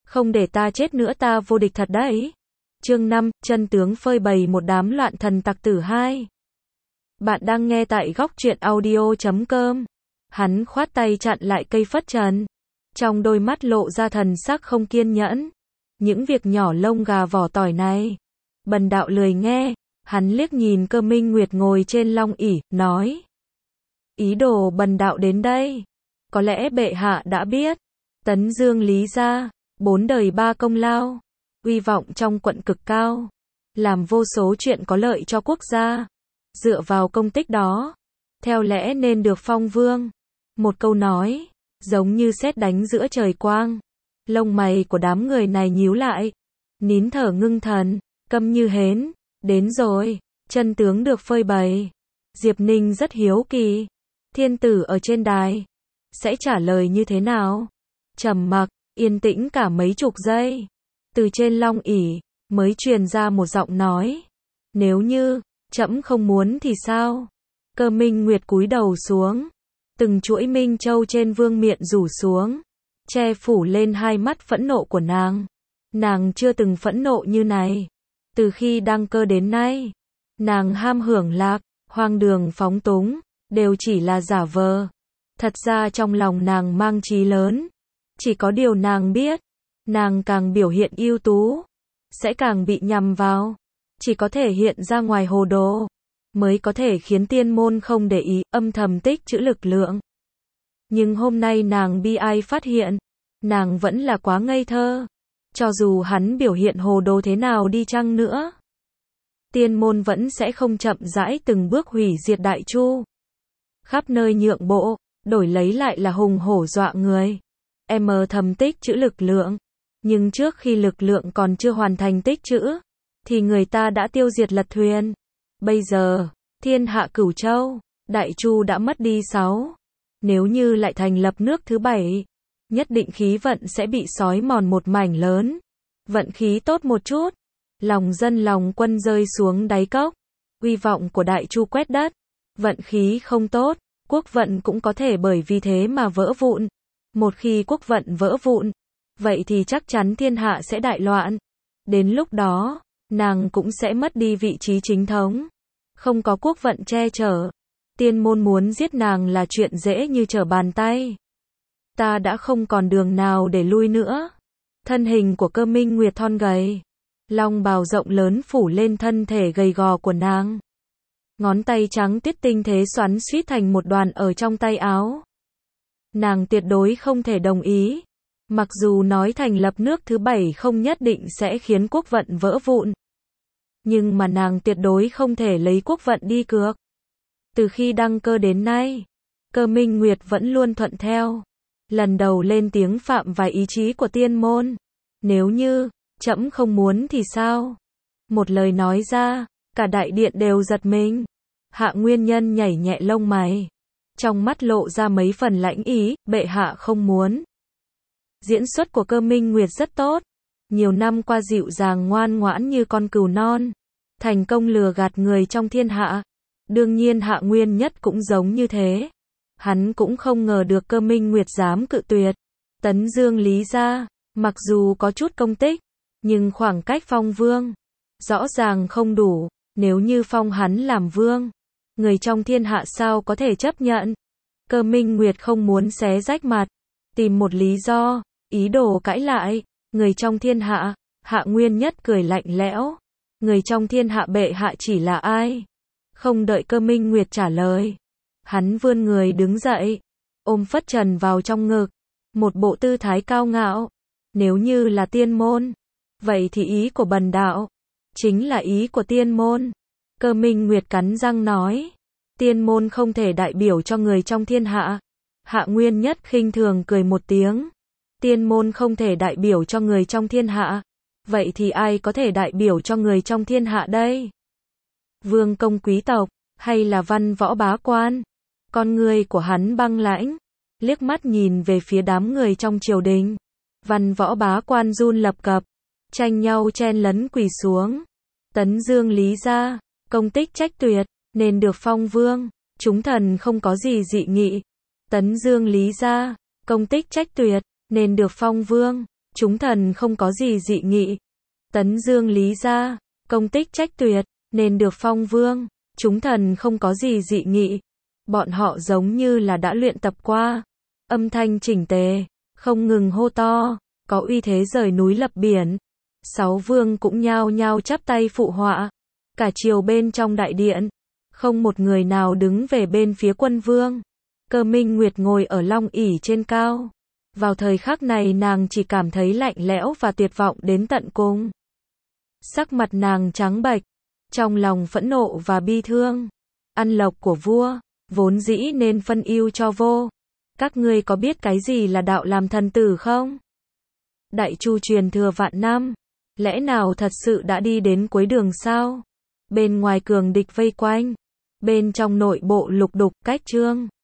Không để ta chết nữa ta vô địch thật đấy. Chương 5, chân tướng phơi bày một đám loạn thần tặc tử 2. Bạn đang nghe tại góc truyện audio.com. Hắn khoát tay chặn lại cây phất trần. Trong đôi mắt lộ ra thần sắc không kiên nhẫn. Những việc nhỏ lông gà vỏ tỏi này. Bần đạo lười nghe. Hắn liếc nhìn Cơ Minh Nguyệt ngồi trên long ỷ, nói. Ý đồ bần đạo đến đây. Có lẽ bệ hạ đã biết. Tấn Dương Lý gia, 4 đời 3 công lao. Uy vọng trong quận cực cao. Làm vô số chuyện có lợi cho quốc gia. Dựa vào công tích đó. Theo lẽ nên được phong vương. Một câu nói. Giống như sét đánh giữa trời quang. Lông mày của đám người này nhíu lại. Nín thở ngưng thần. Câm như hến. Đến rồi. Chân tướng được phơi bày. Diệp Ninh rất hiếu kỳ. Thiên tử ở trên đài. Sẽ trả lời như thế nào? Trầm mặc, yên tĩnh cả mấy chục giây. Từ trên long ỷ mới truyền ra một giọng nói. Nếu như trẫm không muốn thì sao? Cơ Minh Nguyệt cúi đầu xuống. Từng chuỗi minh châu trên vương miện rủ xuống. Che phủ lên hai mắt phẫn nộ của nàng. Nàng chưa từng phẫn nộ như này. Từ khi đăng cơ đến nay. Nàng ham hưởng lạc, hoang đường phóng túng. Đều chỉ là giả vờ. Thật ra trong lòng nàng mang chí lớn. Chỉ có điều nàng biết. Nàng càng biểu hiện ưu tú. Sẽ càng bị nhằm vào. Chỉ có thể hiện ra ngoài hồ đồ. Mới có thể khiến tiên môn không để ý, âm thầm tích trữ lực lượng. Nhưng hôm nay nàng bi ai phát hiện. Nàng vẫn là quá ngây thơ. Cho dù hắn biểu hiện hồ đồ thế nào đi chăng nữa. Tiên môn vẫn sẽ không chậm rãi từng bước hủy diệt Đại Chu. Khắp nơi nhượng bộ, đổi lấy lại là hùng hổ dọa người. Em thầm tích trữ lực lượng. Nhưng trước khi lực lượng còn chưa hoàn thành tích trữ, thì người ta đã tiêu diệt lật thuyền. Bây giờ, thiên hạ cửu châu, Đại Chu đã mất đi 6. Nếu như lại thành lập nước thứ 7, nhất định khí vận sẽ bị xói mòn một mảnh lớn. Vận khí tốt một chút, lòng dân lòng quân rơi xuống đáy cốc. Uy vọng của Đại Chu quét đất. Vận khí không tốt, quốc vận cũng có thể bởi vì thế mà vỡ vụn. Một khi quốc vận vỡ vụn, vậy thì chắc chắn thiên hạ sẽ đại loạn. Đến lúc đó, nàng cũng sẽ mất đi vị trí chính thống. Không có quốc vận che chở. Tiên môn muốn giết nàng là chuyện dễ như trở bàn tay. Ta đã không còn đường nào để lui nữa. Thân hình của Cơ Minh Nguyệt thon gầy. Long bào rộng lớn phủ lên thân thể gầy gò của nàng. Ngón tay trắng tiết tinh thế xoắn xuýt thành một đoàn ở trong tay áo. Nàng tuyệt đối không thể đồng ý. Mặc dù nói thành lập nước thứ 7 không nhất định sẽ khiến quốc vận vỡ vụn. Nhưng mà nàng tuyệt đối không thể lấy quốc vận đi cược. Từ khi đăng cơ đến nay, Cơ Minh Nguyệt vẫn luôn thuận theo. Lần đầu lên tiếng phạm vài ý chí của tiên môn. Nếu như, trẫm không muốn thì sao? Một lời nói ra, cả đại điện đều giật mình. Hạ Nguyên Nhân nhảy nhẹ lông mày. Trong mắt lộ ra mấy phần lãnh ý, bệ hạ không muốn. Diễn xuất của Cơ Minh Nguyệt rất tốt. Nhiều năm qua dịu dàng ngoan ngoãn như con cừu non. Thành công lừa gạt người trong thiên hạ. Đương nhiên Hạ Nguyên Nhất cũng giống như thế. Hắn cũng không ngờ được Cơ Minh Nguyệt dám cự tuyệt. Tấn Dương Lý gia, mặc dù có chút công tích, nhưng khoảng cách phong vương rõ ràng không đủ. Nếu như phong hắn làm vương, người trong thiên hạ sao có thể chấp nhận. Cơ Minh Nguyệt không muốn xé rách mặt, tìm một lý do, ý đồ cãi lại. Người trong thiên hạ, Hạ Nguyên Nhất cười lạnh lẽo. Người trong thiên hạ bệ hạ chỉ là ai? Không đợi Cơ Minh Nguyệt trả lời. Hắn vươn người đứng dậy, ôm phất trần vào trong ngực. Một bộ tư thái cao ngạo. Nếu như là tiên môn, vậy thì ý của bần đạo chính là ý của tiên môn. Cơ Minh Nguyệt cắn răng nói. Tiên môn không thể đại biểu cho người trong thiên hạ. Hạ Nguyên Nhất khinh thường cười một tiếng. Tiên môn không thể đại biểu cho người trong thiên hạ. Vậy thì ai có thể đại biểu cho người trong thiên hạ đây? Vương công quý tộc, hay là văn võ bá quan? Con người của hắn băng lãnh, liếc mắt nhìn về phía đám người trong triều đình. Văn võ bá quan run lập cập, tranh nhau chen lấn quỳ xuống. Tấn Dương Lý gia, công tích trách tuyệt, nên được phong vương. Chúng thần không có gì dị nghị. Tấn Dương Lý gia, công tích trách tuyệt, nên được phong vương. Chúng thần không có gì dị nghị. Tấn Dương lý ra, công tích trách tuyệt, nên được phong vương. Chúng thần không có gì dị nghị. Bọn họ giống như là đã luyện tập qua. Âm thanh chỉnh tề, không ngừng hô to, có uy thế rời núi lập biển. 6 vương cũng nhao nhao chắp tay phụ họa. Cả triều bên trong đại điện, không một người nào đứng về bên phía quân vương. Cơ Minh Nguyệt ngồi ở long ỷ trên cao. Vào thời khắc này nàng chỉ cảm thấy lạnh lẽo và tuyệt vọng đến tận cùng. Sắc mặt nàng trắng bệch, trong lòng phẫn nộ và bi thương. Ăn lộc của vua, vốn dĩ nên phân ưu cho vô. Các ngươi có biết cái gì là đạo làm thần tử không? Đại Chu truyền thừa vạn năm, lẽ nào thật sự đã đi đến cuối đường sao? Bên ngoài cường địch vây quanh, bên trong nội bộ lục đục cách trương.